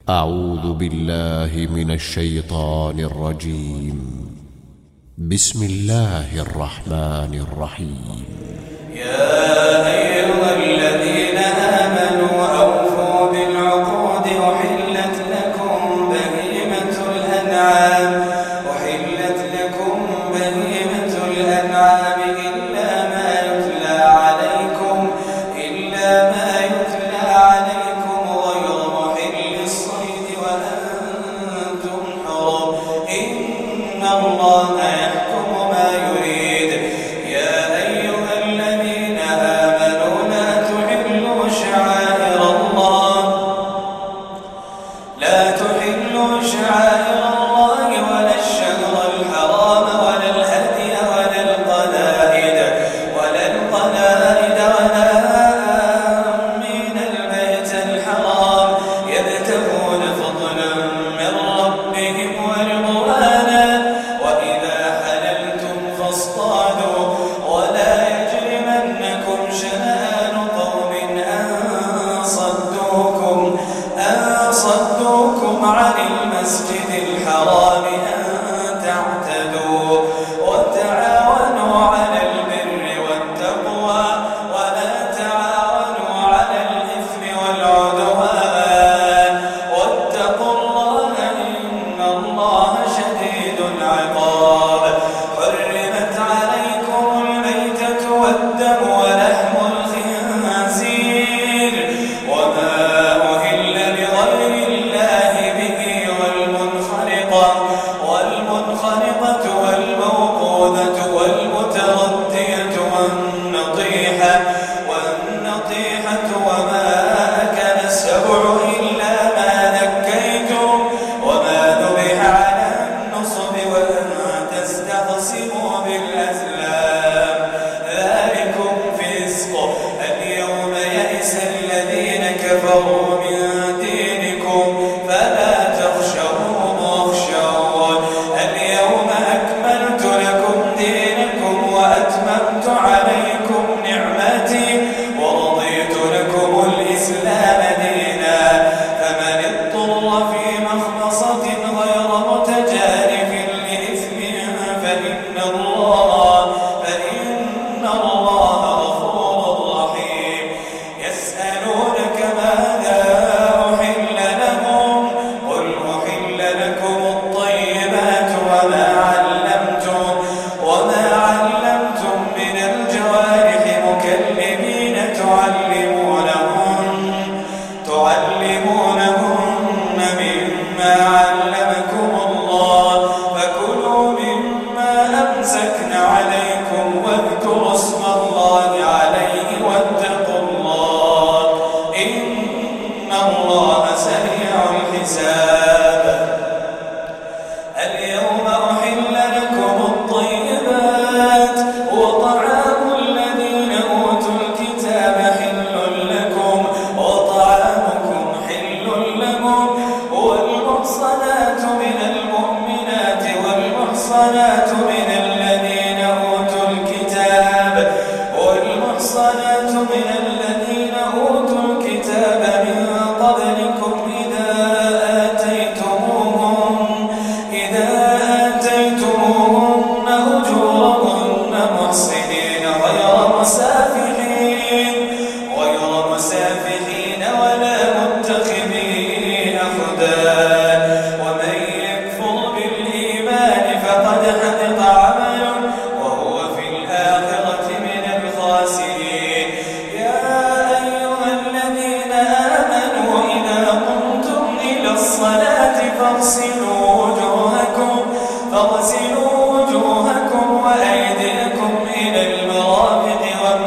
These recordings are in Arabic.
أعوذ بالله من الشيطان الرجيم. بسم الله الرحمن الرحيم. يا أيها الذين آمنوا أوفوا بالعقود أحلت لكم بهيمة الأنعام إلا ما يتلى عليكم غير محل الصيد وأنتم حرم إن الله يحكم ما يريد. يا أيها الذين آمنوا لا تحلوا شعائر الله ولا الشهر الحرام ولا الهدي ولا القلائد ولا آمين البيت الحرام يبتغون فضلا من ربهم ورضوانا وإذا حللتم فاصطادوا ولا يجرمنكم شنآن قوم أن صدوكم عن المسجد الحرام أن تعتدوا وتعاونوا على البر والتقوى ولا تعاونوا على الإثم والعدوان واتقوا الله إن الله شديد العقاب. حرمت عليكم الميتة والدم ولحم الخنزير وما أهل لغير الله به والمنخنقة والموقوذة والمتردية والنطيحة وما أكل السبع إلا ما ذكيتم وما ذبح على النصب وأن تستقسموا بالأزلام ذلكم فسق. اليوم يئس الذين كفروا من دينكم فلا تخشوهم واخشون. اليوم أكملت لكم دينكم وأتممت عليكم نعمتي ورضيت لكم الإسلام دينا فمن اضطر في مخمصة غير متجانف لإثم فإن الله غفور رحيم. يسألونك ماذا أحل لهم قل أحل لكم الطيبات وما علمتم من الجوارح مكلبين تعلمونهن مما علمكم الله فكلوا مما أمسكن عليكم واذكروا اسم الله عليه واتقوا الله إن الله سريع الحساب. اليوم أحل لكم الطيبات وطعام الذين أوتوا الكتاب حل لكم وطعامكم حل لهم والمحصنات من المؤمنات والمحصنات من الذين أوتوا الكتاب من قبلكم إذا آتيتموهن أجورهن محصنين غير مسافحين ولا متخذي أخدان ومن يكفر بالإيمان فقد حبط عمله وهو في الآخرة من الخاسرين. يا أيها الذين آمنوا إذا قمتم إلى الصلاة فاغسلوا وجوهكم وأيديكم إلى المرافق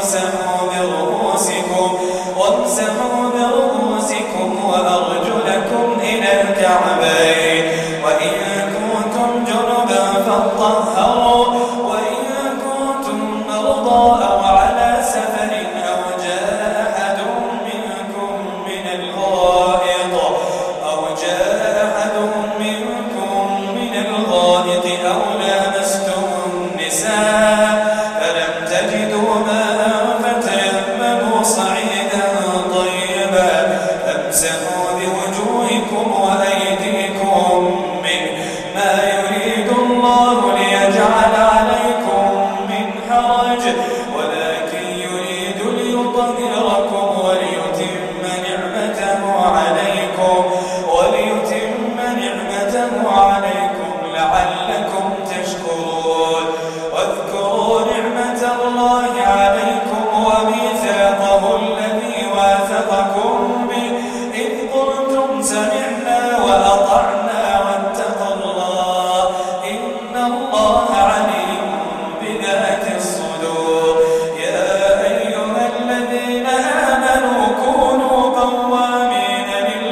وامسحوا برؤوسكم وأرجلكم إلى الكعبين وإن كنتم جنبا فاطهروا وإن كنتم مرضى أو على سفر أو جاء أحد منكم من الغائط أو لامستم النساء فلم تجدوا ماء فتيمموا صعيدا طيبا فامسحوا بوجوهكم وأطعنا واتقوا الله إن الله عليم بذات الصدور. يا أيها الذين آمنوا كونوا قوامين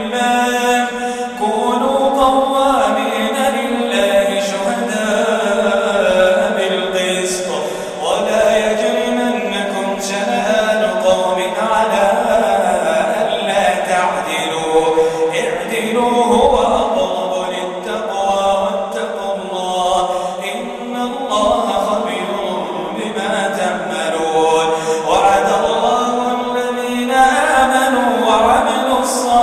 لله شهداء بالقسط ولا يجرمنكم شنآن قوم على ألا تعدلوا اعدلوا هو أقرب للتقوى واتقوا الله إن الله خبير بما تعملون. وعد الله الذين آمنوا وعملوا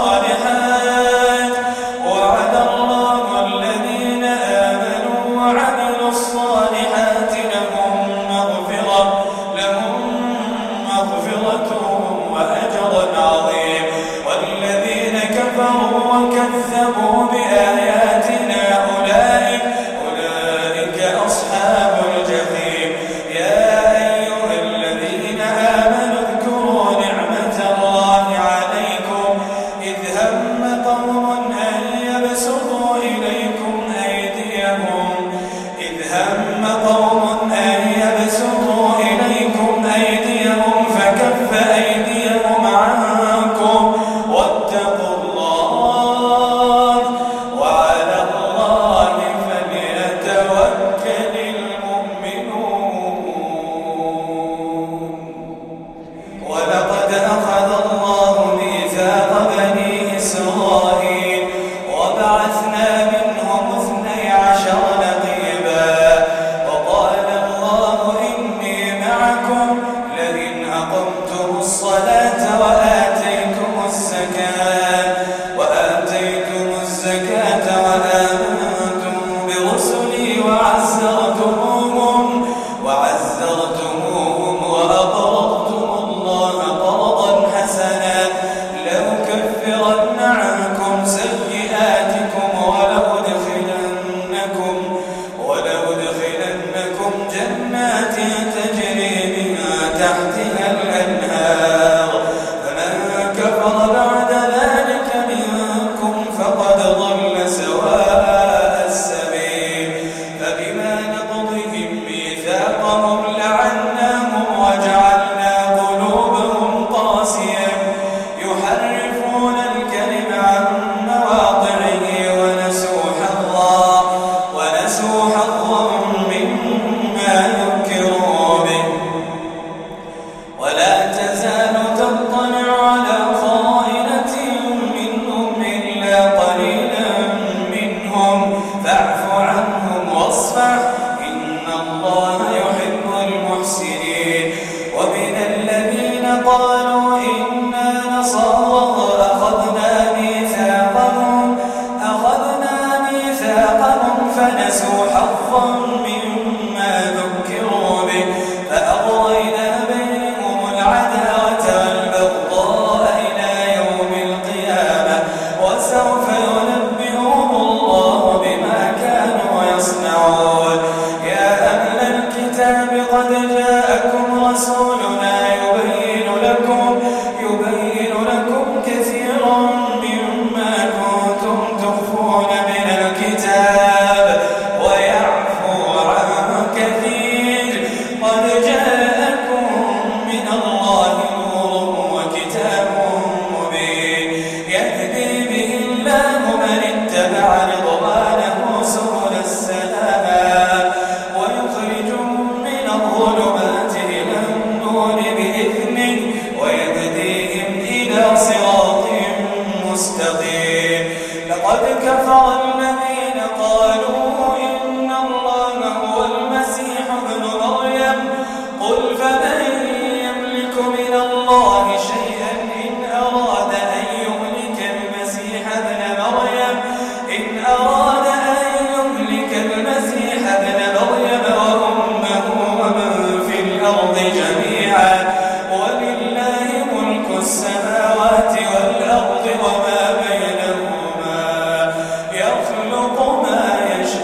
الصالحات لهم مغفرة وأجر عظيم. والذين كفروا وكذبوا بآياتنا أولئك أصحاب الجحيم. يا أيها الذين آمنوا اذكروا نعمة الله عليكم إذ هم قوم أن يبسطوا إليكم أيديهم فكف أيديهم عنكم واتقوا الله وعلى الله فليتوكل المؤمنون. ولقد أخذ الله ميثاق بني إسرائيل وبعثنا منهم 12 نقيبا وقال الله إني معكم لئن أقمتم الصلاة وآتيتم الزكاة وآمنتم برسلي وعزرتموهم وأقرضتم الله قرضا حسنا لأكفرن عنكم سيئاتكم ولأدخلنكم جنات تجري من تحتها الأنهار. فمن كفر بعد ذلك منكم فقد ضل سواء السبيل. فبما نقضهم ميثاقهم لعناهم وجعلنا قلوبهم قاسية يحرفون الكلم عن مواضعه ونسوا حظا مما ذكروا به. ولا تزال تطلع على خائنة منهم إلا قليلا منهم فاعف عنهم واصفح إن الله يحب المحسنين. ومن الذين قالوا إنا نصارى أخذنا ميثاقهم فنسوا حظا مما ذكروا به فأغرينا بينهم العداوة والبغضاء إلى يوم القيامة وسوف ينبئهم الله بما كانوا يصنعون. يا أهل الكتاب قد جاءكم رسولنا يبين لكم كثيرا مما كنتم تخفون من الكتاب ويعفو عن كثير. قد جاءكم من الله نور وكتاب مبين يهدي به الله من اتبع رضوانه سبل السلام ويخرجهم من الظلمات إلى النور بإذنه ويهديهم إلى صراط مستقيم. لقد كفر الذين قالوا إن الله هو المسيح ابن مريم قل فمن يملك من الله شيئا إن أراد أن يهلك المسيح ابن مريم وأمه ومن في الأرض جميعا ولله ملك السماوات والأرض وما بينهما يخلق ما يشاء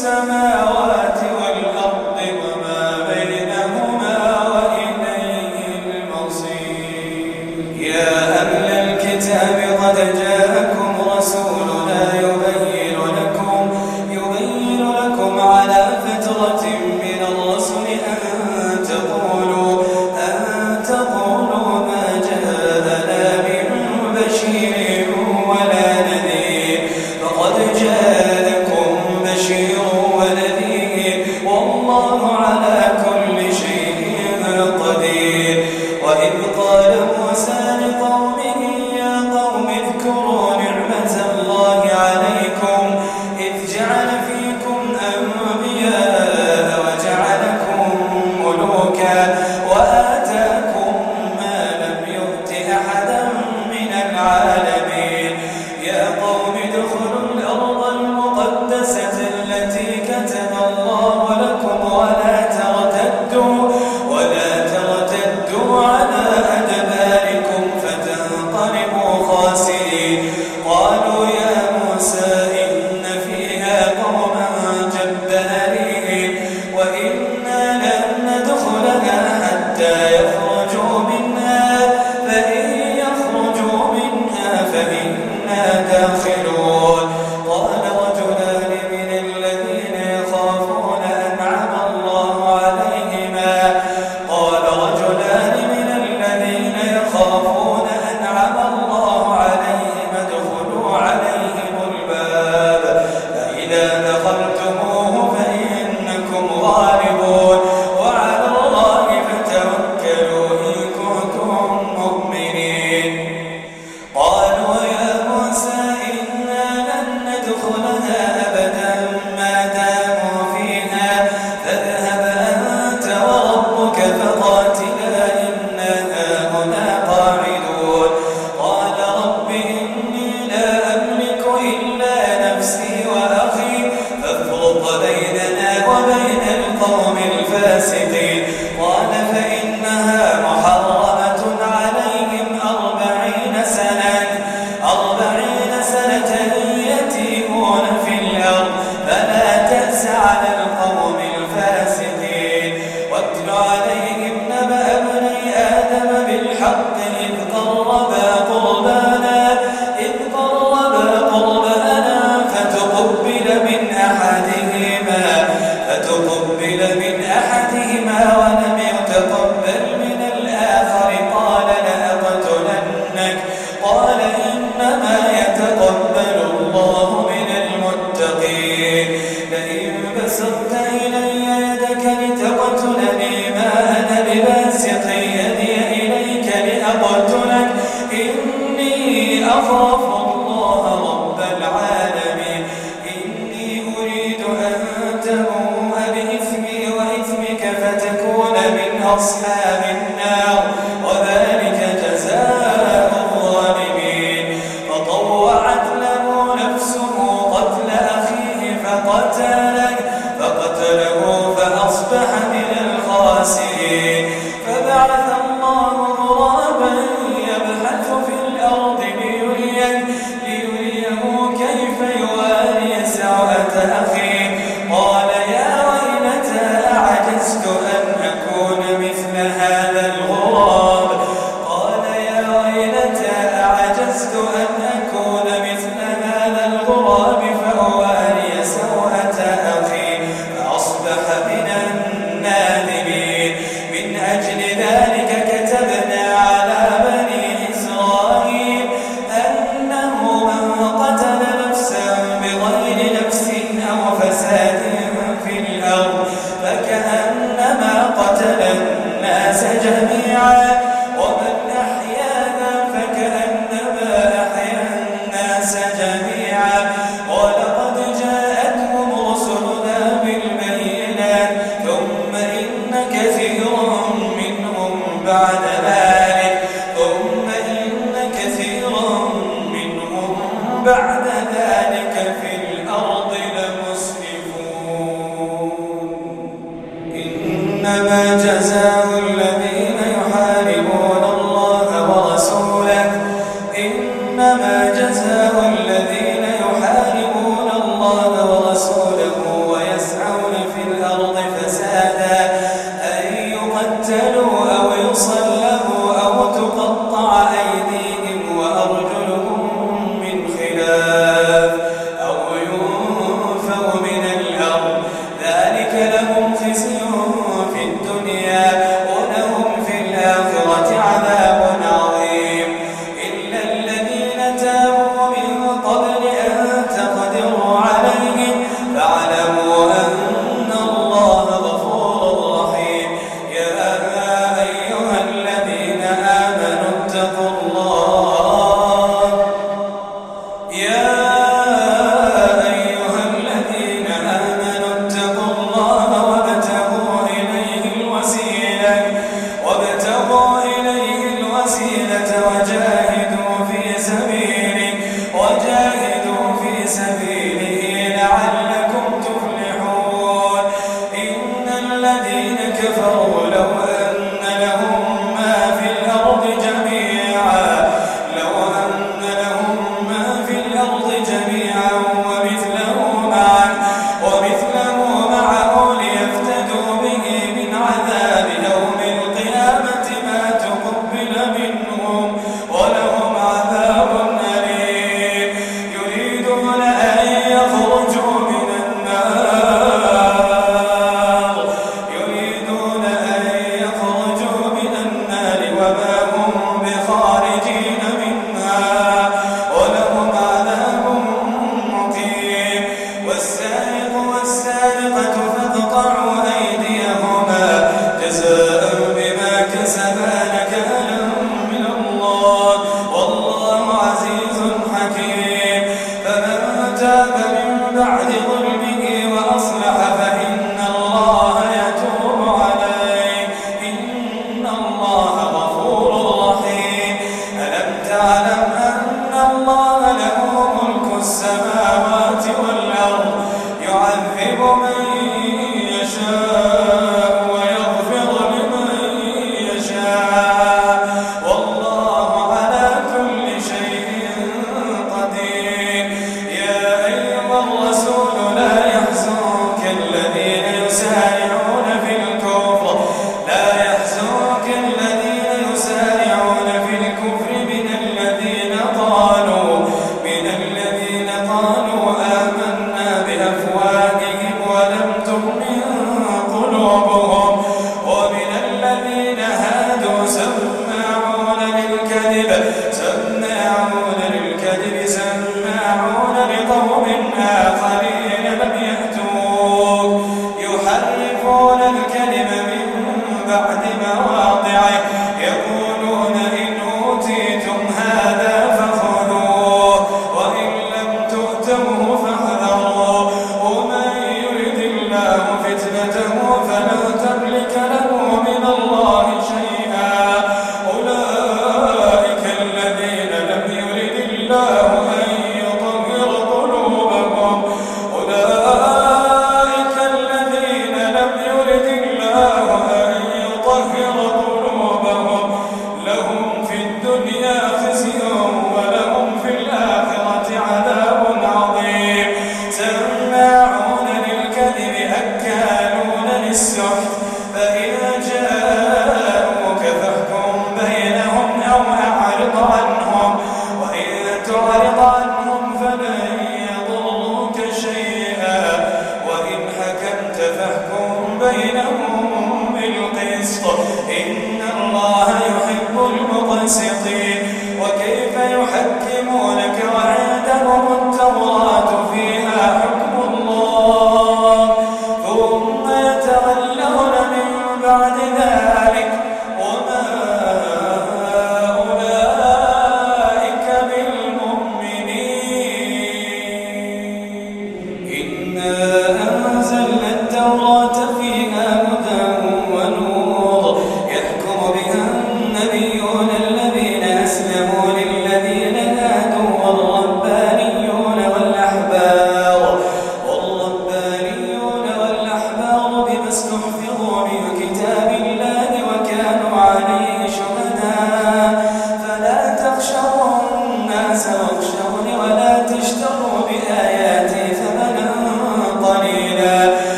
السماوات والأرض وما بينهما وإليه المصير. يا أهل الكتاب قد جاءكم رسولنا يبين لكم على فترة من الرسل أن تقولوا ما جاءنا من بشير ولا نذير، فقد جاءكم بشير ونذير والله على كل شيء قدير. وإذ قال موسى لقومه يا قوم اذكروا نعمة الله عليكم إذ جعل فيكم أنبياء وجعلكم ملوكا وآتاكم ما لم يؤت أحدا من العالمين. يا قوم ادخلوا الأرض المقدسة التي كتب الله لكم ولا ترتدوا على أدباركم فتنقلبوا خاسرين. قالوا يا موسى إن فيها قوما جبارين وإنا لن ندخلها حتى يخرجوا منها، فإن يخرجوا منها فإنا داخلون. قال رجلان من الذين يخافون أنعم الله عليهما ادخلوا عليهم الباب فإذا دخلتموه فإنكم غالبون وعلى الله فتوكلوا إن كنتم مؤمنين. قالوا يا موسى إنا لن ندخلها أبدا ما داموا فيها فاذهب أنت وربك فقاتلا إنا هاهنا قاعدون. قال رب إني لا أملك إلا نفسي وأخي فافرق بيننا وبين القوم الفاسقين. قال فإنها محرمة عليهم 40 سنة يتيهون في الأرض فلا تأس على القوم الفاسقين. واتل عليهم نبأ ابني آدم بالحق إذ قربا قربانا فتقبل من أحدهما ولم يتقبل من الآخر قال لأقتلنك. قال إنما يتقبل الله من المتقين. لئن بسطت إلي يدك لتقتلني ما أنا بباسط يدي إليك لأقتلك إني أخاف الله رب العالمين. إني أريد أن تبوء بإثمي وإثمك فتكون من أصحاب النار وذلك جزاء الظالمين. فطوعت له نفسه قتل أخيه فقتله فأصبح من الخاسرين. فبعث الله غرابا يبحث في الأرض ليريه كيف يواري سوءة أخيه. قال يا ويلتى أعجزت أن أكون مثل هذا الغراب فأواري سوءة أخي فأصبح من النادمين. من أجل ذلك كتبنا على بني إسرائيل أنه من قتل نفسا بغير نفس أو فساد في الأرض فكأنما قتل الناس جميعا ومن أحياها فكأنما أحيا الناس جميعا. ولقد جاءتهم رسلنا بالبينات ثم إن كثيرا منهم بعد ذلك في الأرض لمسرفون. إنما جزاء الذين يحاربون الله ورسوله ويسعون لهم خزي في الدنيا ولهم في الآخرة عذاب عظيم إلا الذين تابوا من قبل أن تقدروا عليهم فاعلموا أن الله غفور رحيم يا أيها الذين آمنوا اتقوا الله وجاهدوا في سبيله لعلكم تفلحون إن الذين كفروا لو أن لهم ما في الأرض جميعا ومثله معه ليفتدوا به من عذاب يوم القيامة ما تقبل منهم ولهم عذاب أليم يريدون أن يخرجوا من النار وما هم بخارجين منها ولهم عذاب مقيم والسارق والسارقة فاقطعوا أيديهما جزاء بما كسبا نكالا من الله والله عزيز حكيم فمن تاب من بعد ظلمه وأصلح فإن الله يتوب عليه إن الله غفور رحيم ألم تعلم أن الله له ملك السماوات والأرض يعذب من يشاء ويغفر لمن يشاء والله على كل شيء قدير يا أيها الرسول لا يحزنك الذين يسارعون في الكفر من الذين قالوا آمنا بأفواههم ولم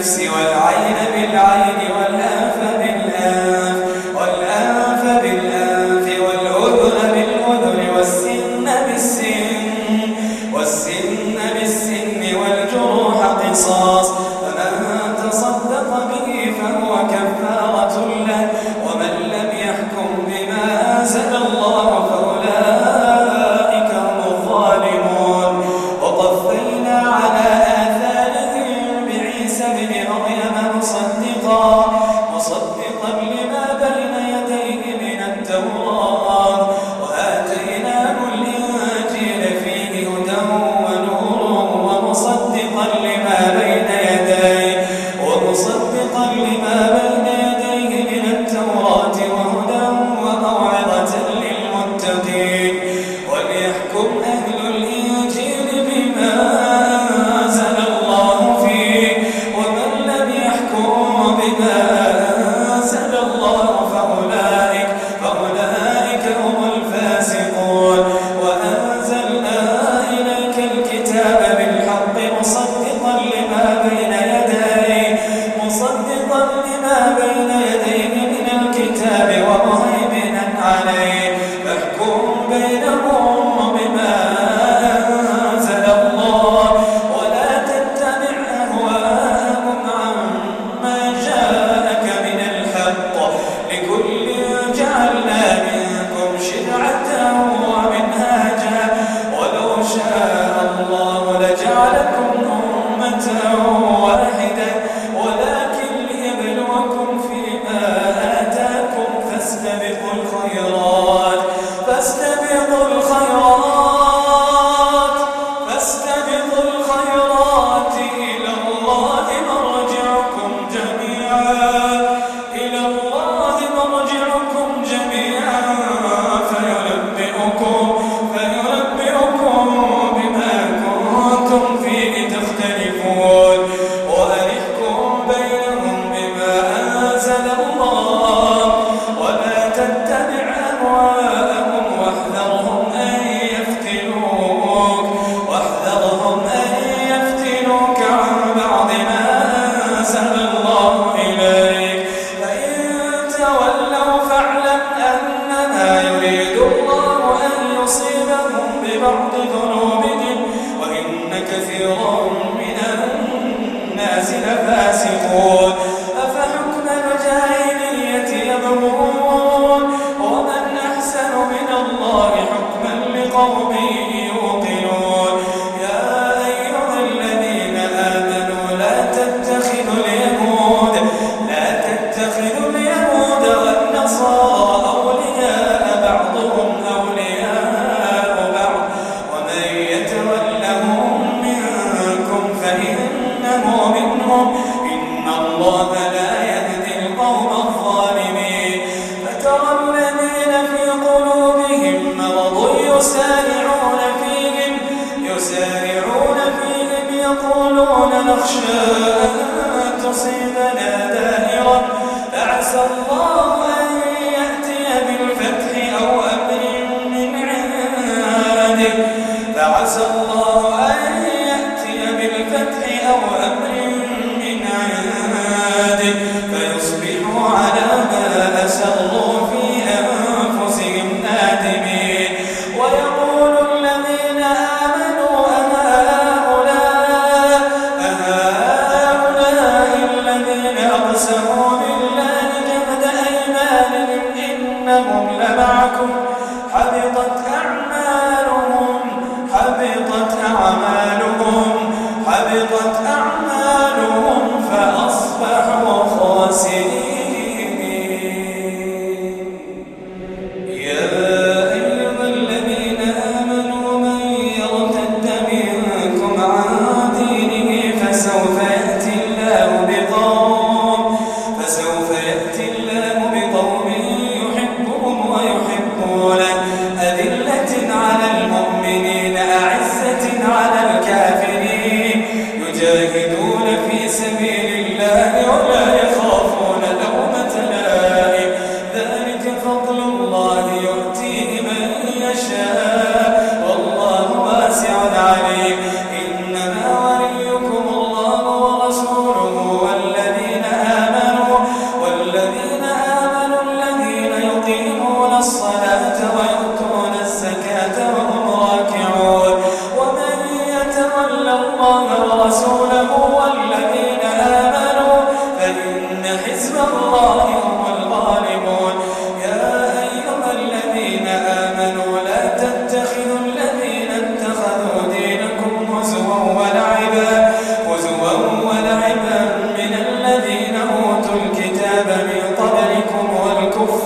بالنفس والعين بالعين والأنف بالأنف والأذن بالأذن والسن بالسن والجروح قصاص فمن تصدق به فهو كفارة له ومن لم يحكم بما أنزل الله فأولئك هم الظالمون. وقفينا على آثارهم بعيسى ابن مريم مصدقا لما بين يديه من التوراة وآتيناه الإنجيل فيه هدى ونور ومصدقا لما بين يديه من التوراة وهدى وموعظة للمتقين. وليحكم أهل الإنجيل بما أنزل الله فيه ومن لم يحكم بما أنزل الله فأولئك هم الفاسقون. وأنزلنا إليك الكتاب بالحق مصدقا لما بين يديه من الكتاب ومهيمنا عليه فاحكم بينهم بما أنزل الله ولا تتبع أهواءهم عما جاءك من الحق لكل جعلنا منكم شرعة ومنهاجا ولو شاء الله لجعلكم أمة واحدة ولكن ليبلوكم فيما آتاكم فاستبقوا الخيرات إلى الله مرجعكم جميعا فينبئكم بما كنتم فيه تختلفون. وأنحكم بينهم بما أنزل الله ولا تتبع أهواءهم واحذرهم أن يفتنوك عن بعض ما أنزل الله إليك فإن تولوا فاعلم أنما يريد الله أن يصيبهم ببعض ذنوبهم وإن كثيرا من الناس لفاسقون. أفحكم الجاهلية يبغون ومن أحسن من الله حكما لقوم يوقنون. يا أيها الذين آمنوا لا تتخذوا اليهود والنصارى أولياء بعضهم أولياء بعض ومن يتولهم منكم فإنه منهم إن الله لا يهدي القوم الظالمين. فترى الذين في قلوبهم مرض يسارعون فيهم يقولون نخشى أن تصيبنا دائرة فعسى الله أن يأتي بالفتح أو أمر من عنده فيصبحوا على ما أسروا في أنفسهم نادمين. ويقول الذين آمنوا أهؤلاء الذين أقسموا بالله جهد أيمانهم إنهم لمعكم حبطت أعمالهم فأصبحوا خاسرين. يا أيها الذين آمنوا من يرتد منكم عن دينه فسوف يأتي الله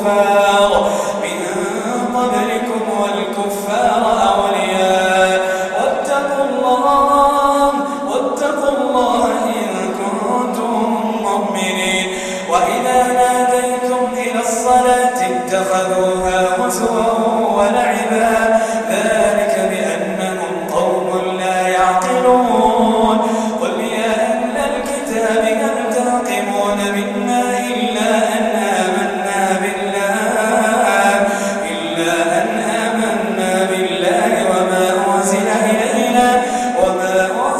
الكفار من قبلكم والكفار أولياء واتقوا الله إن كنتم مؤمنين. وإذا ناديتم إلى الصلاة اتخذوها هزوا ولعبا ذلك بأنهم قوم لا يعقلون. قل يا أهل الكتاب هل تنقمون منا إلا أن آمنا بالله وما أنزل إلينا وما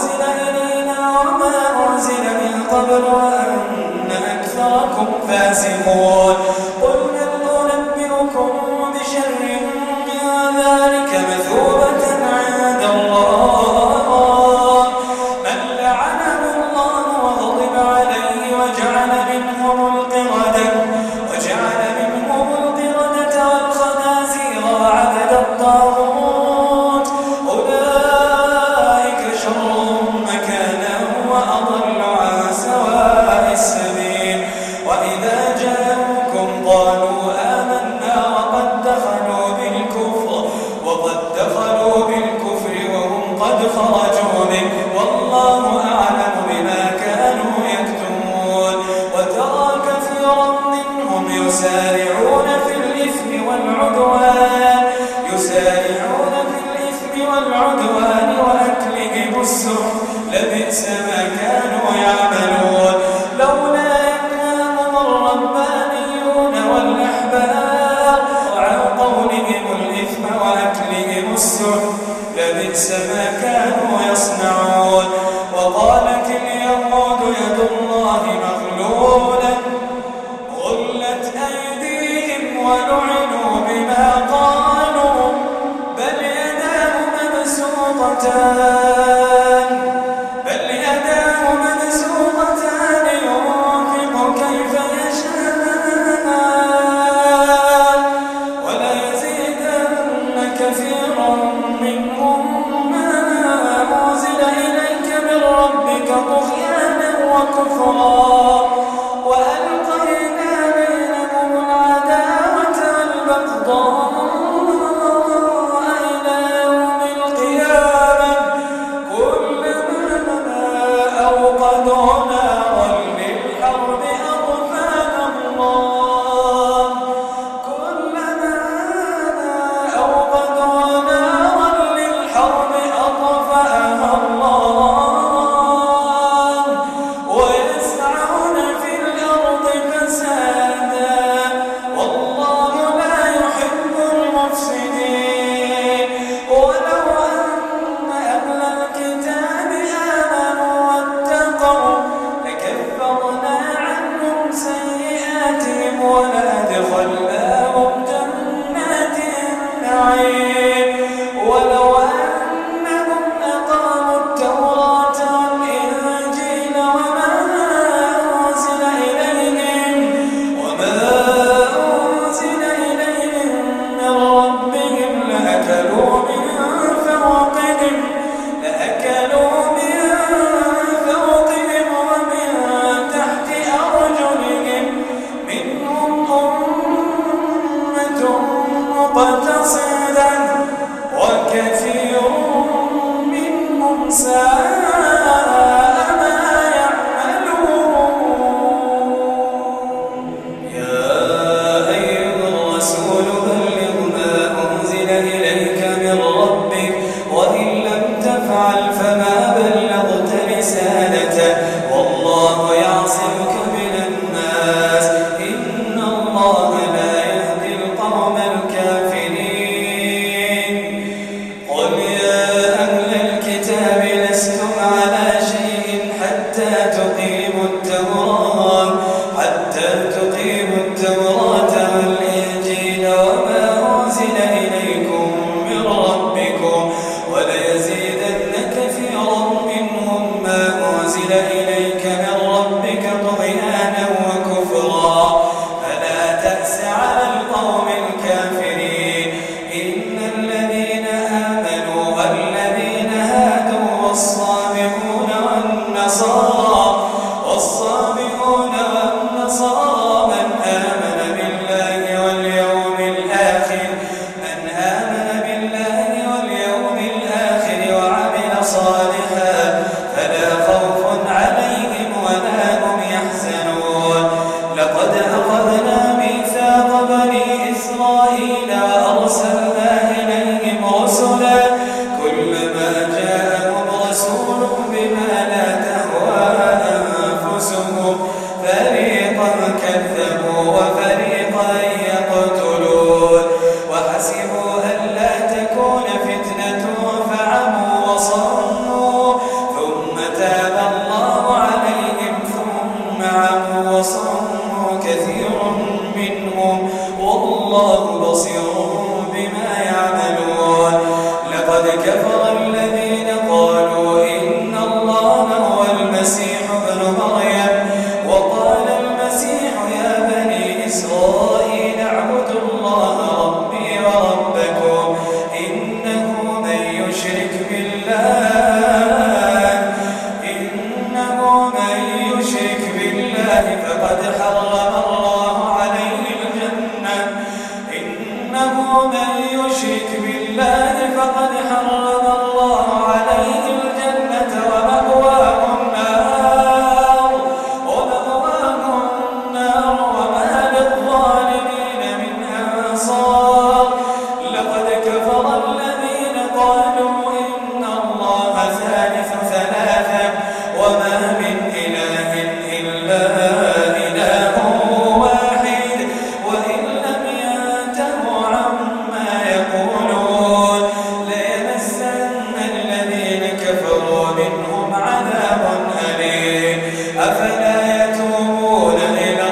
أنزل من قبل وأن أكثركم فاسقون. قل هل أنبئكم بشر من ذلك مثوبة عند الله من لعنه الله وغضب عليه وجعل منهم القردة والخنازير وعبد الطاغوت أولئك شر مكانا وأضل عن سواء السبيل. وإذا جاءوكم قالوا آمنا وقد دخلوا بالكفر وهم قد خرجوا به والله أعلم بما كانوا يكتمون. وترى كثيرا منهم يسارعون في الإثم والعدوان وأكلهم السحت لبئس ما كانوا يعملون. لولا ينهاهم الربانيون والأحبار عن قولهم الإثم وأكلهم السحت لبئس ما كانوا يصنعون. وقالت اليهود يد الله مغلولة غلت أيديهم ولعنوا بما قالوا بل يداه مبسوطتان ينفق كيف يشاء وليزيدن كثيرا منهم ما أنزل إليك من ربك طغيانا وكفرا وألقينا بينهم العداوة والبغضاء إلى يوم القيامة كلما أوقدوا نارا للحرب أطفاها الله ويسعون في الأرض فسادا والله لا يحب المفسدين. ولو أن أهل الكتاب آمنوا واتقوا لكفرنا عنهم سيئاتهم ولأدخلناهم جنات النعيم. ولو أنهم أقاموا التوراة والإنجيل وما أنزل إليهم من ربهم لأكلوا من فوقهم ومن تحت أرجلهم منهم أمة مقتصدة وكثير منهم ساء ما يعملون. يا أيها الرسول بلغ ما أنزل إليك من ربك وإن لم تفعل فما بلغت رسالته والله يعصمك من الناس إن الله لا يهدي القوم الكافرين. قل يا أهل الكتاب لستم على شيء حتى تقيموا التوراة والإنجيل وما أنزل إليكم من ربكم وليزيدن كثيرا منهم ما أنزل إليك من ربك طغيانا وكفرا فلا تأس على القوم الكافرين. إن الذين آمنوا والذين هادوا والصابئون والنصارى من آمن بالله فريقا كذبوا وفريقا يقتلون وحسبوا ألا تكون فتنة فعموا وصموا ثم تاب الله عليهم ثم عموا وصموا كثير منهم والله بصير بما يعملون لقد كفر الذين قالوا إن الله هو المسيح ابن مريم وقال المسيح يا بني إسرائيل اعبدوا الله ربي وربكم إنه من يشرك بالله فقد حرم الله عليه الجنة إنه من يشرك بالله فقد حرم الله عليه الجنة ومأواه النار وما للظالمين من أنصار لقد كفر الذين قالوا إن الله ثالث ثلاثة وما من إله إلا إله واحد وإن لم ينتهوا عما يقولون ليمسن الذين كفروا منهم عذاب أليم أفلا يتوبون إلى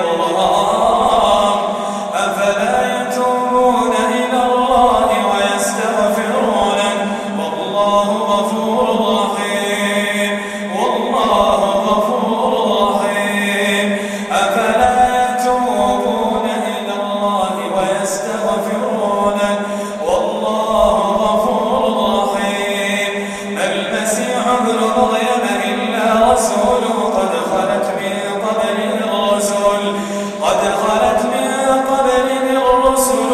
الله ويستغفرونه والله غفور رحيم أفلا يتوبون إلى الله ويستغفرونه والله غفور رحيم المسيح ابن مريم إلا رسول قد خلت من قبله الرسل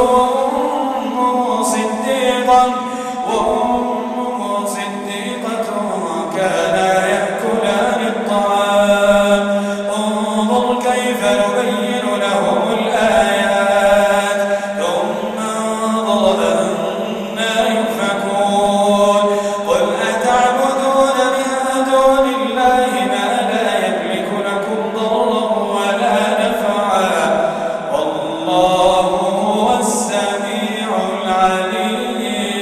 وأمه صديقة كانا يأكلان الطعام انظر كيف نبين لهم الآيات ثم انظر أنا يؤفكون قل أتعبدون من دون الله ما لا يملك لكم ضرا ولا نفعا والله هو السميع العليم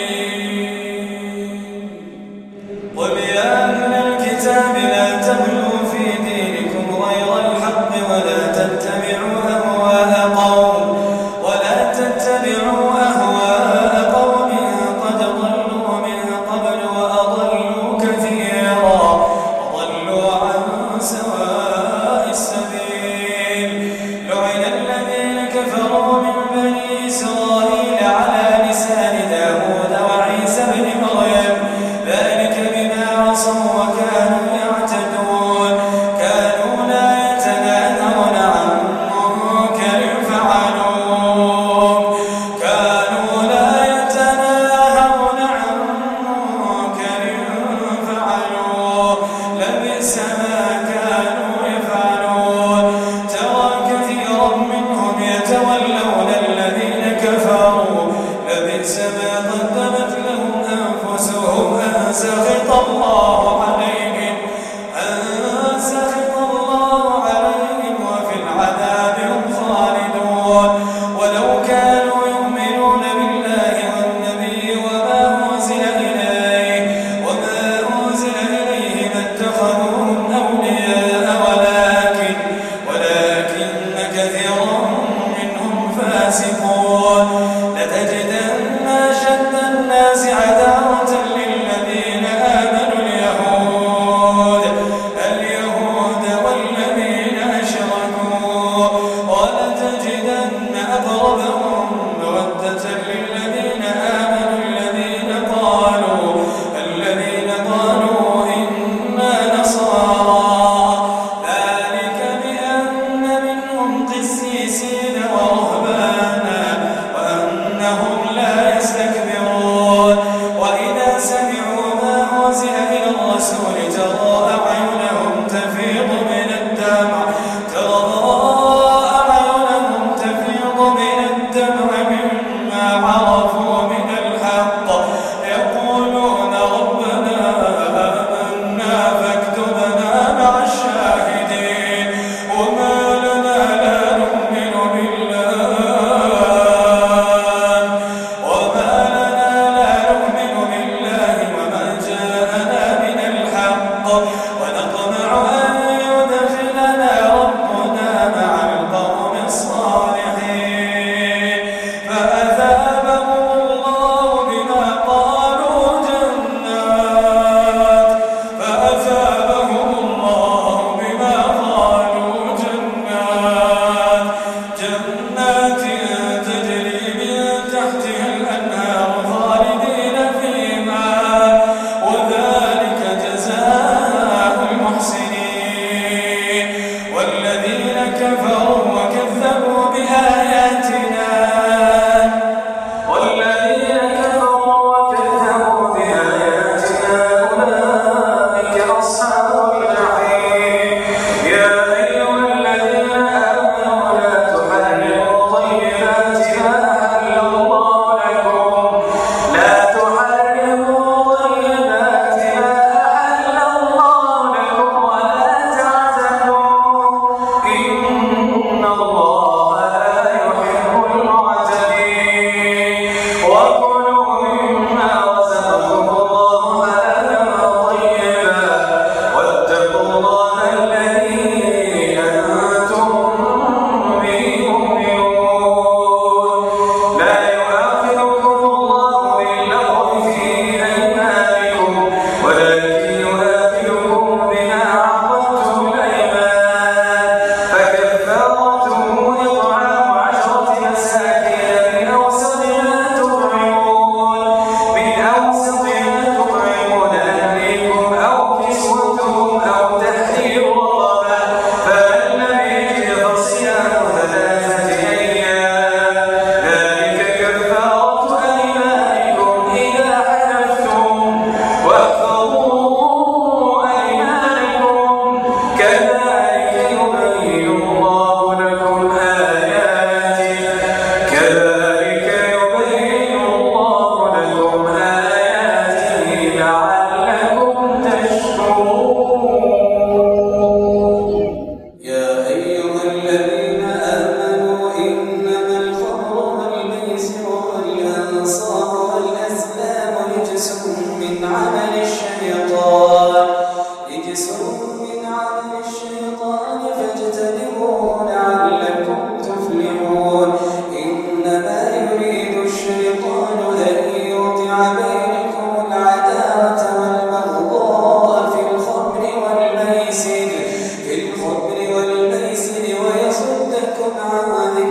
قل يا أهل الكتاب لا تغلوا في دينكم غير الحق ولا تتبعوا أهواء قوم قد ضلوا من قبل وأضلوا كثيرا وضلوا عن سواء السبيل لعن الذين كفروا من بني إسرائيل على لسان داود وعيسى بن مريم ذلك بما عصوا وكانوا يعتدون كانوا لا يتناهون عن منكر فعلوه لبئس ما كانوا يفعلون ترى كثيرا منهم يتولون الذين كفروا لبئس ما قدمت لهم أنفسهم أن سخط الله عليهم وفي العذاب هم خالدون ولو كانوا يؤمنون بالله والنبي وما أنزل إليه ما اتخذوهم أولياء ولكن كثيرا منهم فاسقون لتجدن أشد الناس عداوة للذين آمنوا اليهود والذين أشركوا ولتجدن أقربهم مودة للذين آمنوا الذين قالوا إنا نصارى ذلك بأن منهم قسيسين ورهبانا وأنهم لا يستكبرون وإذا سمعوا ما أنزل إلى الرسول ترى أعينهم تفيض من الدمع مما عرفوا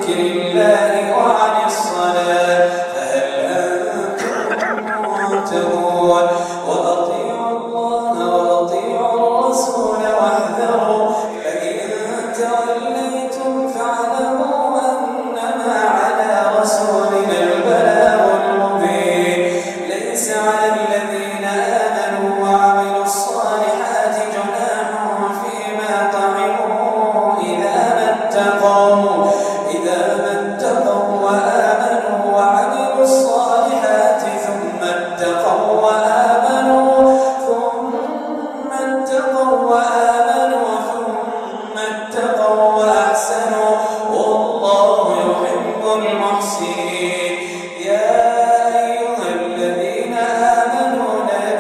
ذكر الله وعن الصلاة فهل أنتم منتهون وأطيعوا الله وأطيعوا الرسول واحذروا فإن توليتم فاعلموا أنما على رسولنا البلاغ المبين ليس على الذين آمنوا وعملوا الصالحات جناح فيما طعموا إذا ما اتقوا وآمنوا وعملوا الصالحات ثم اتقوا وآمنوا وأحسنوا والله يحب المحسنين. يا أيها الذين آمنوا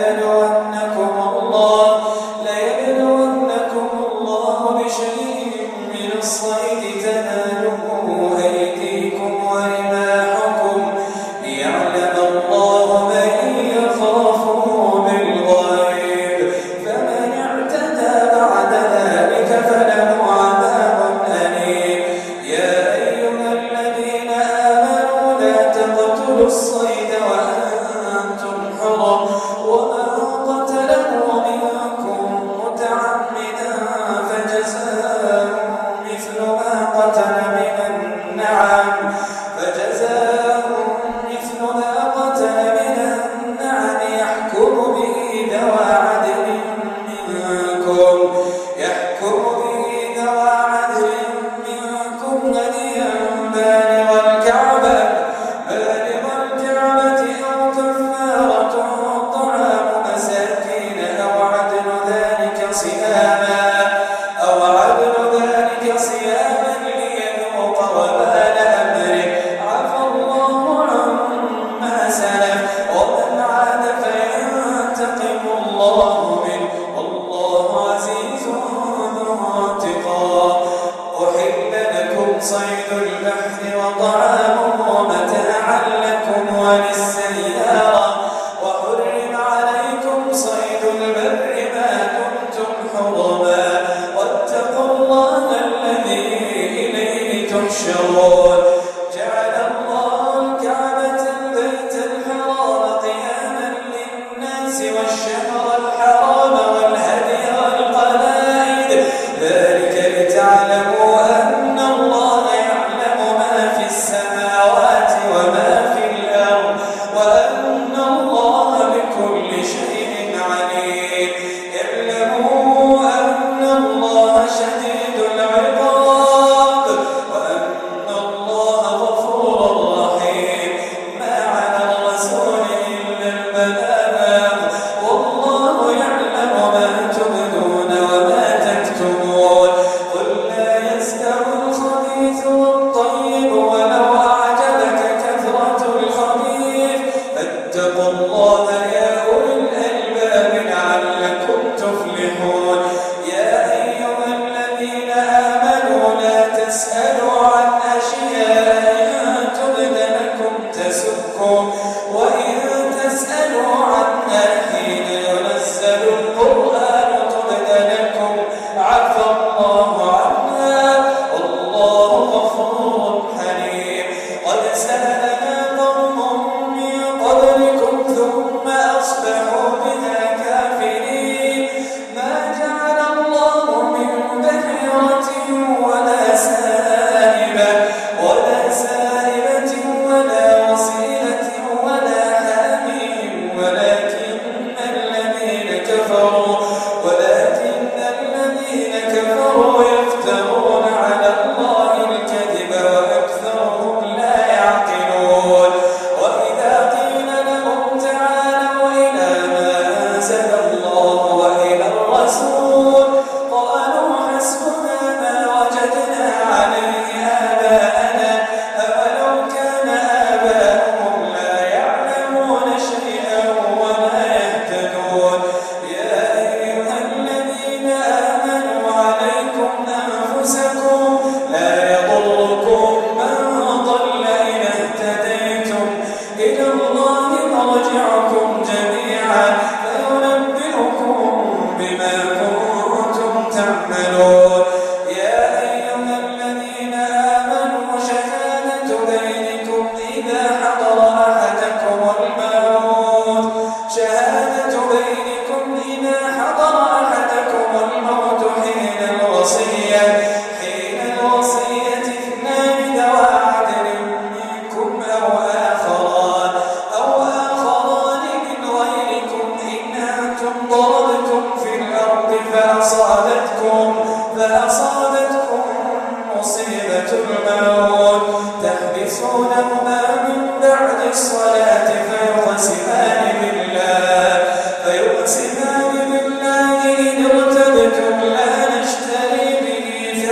ليبلونكم الله بشيء من الصيد تناله أيديكم ورماحكم ليعلم الله من يخافه بالغيب فمن اعتدى بعد ذلك فله عذاب أليم. يا أيها الذين آمنوا لا تقتلوا الصيد وأنتم حرم ومن قتله منكم متعمدا فجزاء مثل ما قتل من النعم يحكم به ذوى عدل منكم هديا بالغ الكعبة أو كفارة طعام مساكين أو عدل ذلك صياما ليذوق وبال أمره عفى الله عما سلف ومن عاد فينتقم الله منه والله عزيز ذو انتقام. أحل لكم صيد البحر وطعامه متاعا لكم وللسيارة وحرم عليكم صيد البر ما دمتم حرما واتقوا الله الذي إليه تحشرون. جعل الله الكعبة البيت الحرام قياما للناس والشهر الحرام والهدي والقلائد ذلك لتعلموا أن الله يعلم ما في السماوات وما في الأرض وأن الله بكل شيء عليم. اعلموا أن الله شديد العقاب وأن الله غفور رحيم. ما على الرسول إلا البلاغ والله يعلم ما تبدون وما تكتمون. قل لا يستوي الخبيث والطيب ولو أعجبك كثرة الخبيث فاتقوا الله يا أولي الألباب لعلكم تفلحون. يا أيها الذين آمنوا لا تسألوا عن أشياء إن تبد لكم تسؤكم وإن تسألوا عنها حين ينزل القرآن تبد لكم عفى الله عنها والله غفور حليم. قد سألنا قوم من قبلكم ثم أصبحوا بها كافرين. ما جعل الله من بحيرة ولا سائبة ولا وصيلة ولا حامل ولكن الذين كفروا يفترون على الله الكذب ملائكة الموت تحبسونهما من بعد الصلاة فيقسمان بالله إن ارتبتم لا نشتري به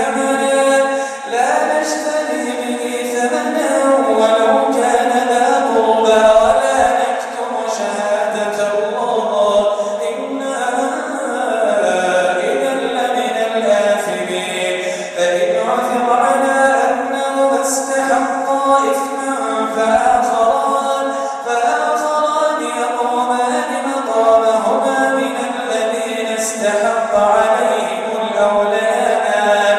ثمنا ولو كان ذا قربى ولا نكتم شهادة الله إنا إذا لمن الآثمين فإن عثر على أنهما استحقا إثما فآخران يقومان مقامهما من الذين استحق عليهم الأوليان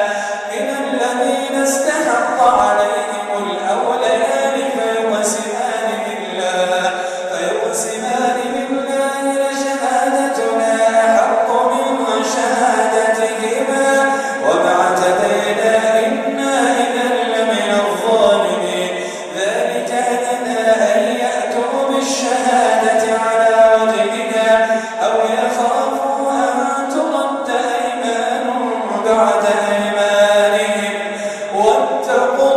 فيقسمان بالله لشهادتنا أحق من شهادتهما وما اعتدينا إنا إذا لمن الظالمين ذلك أدنى أن يأتوا بالشهادة على وجهها أو يخافوا أن ترد أيمان بعد أيمانهم واتقوا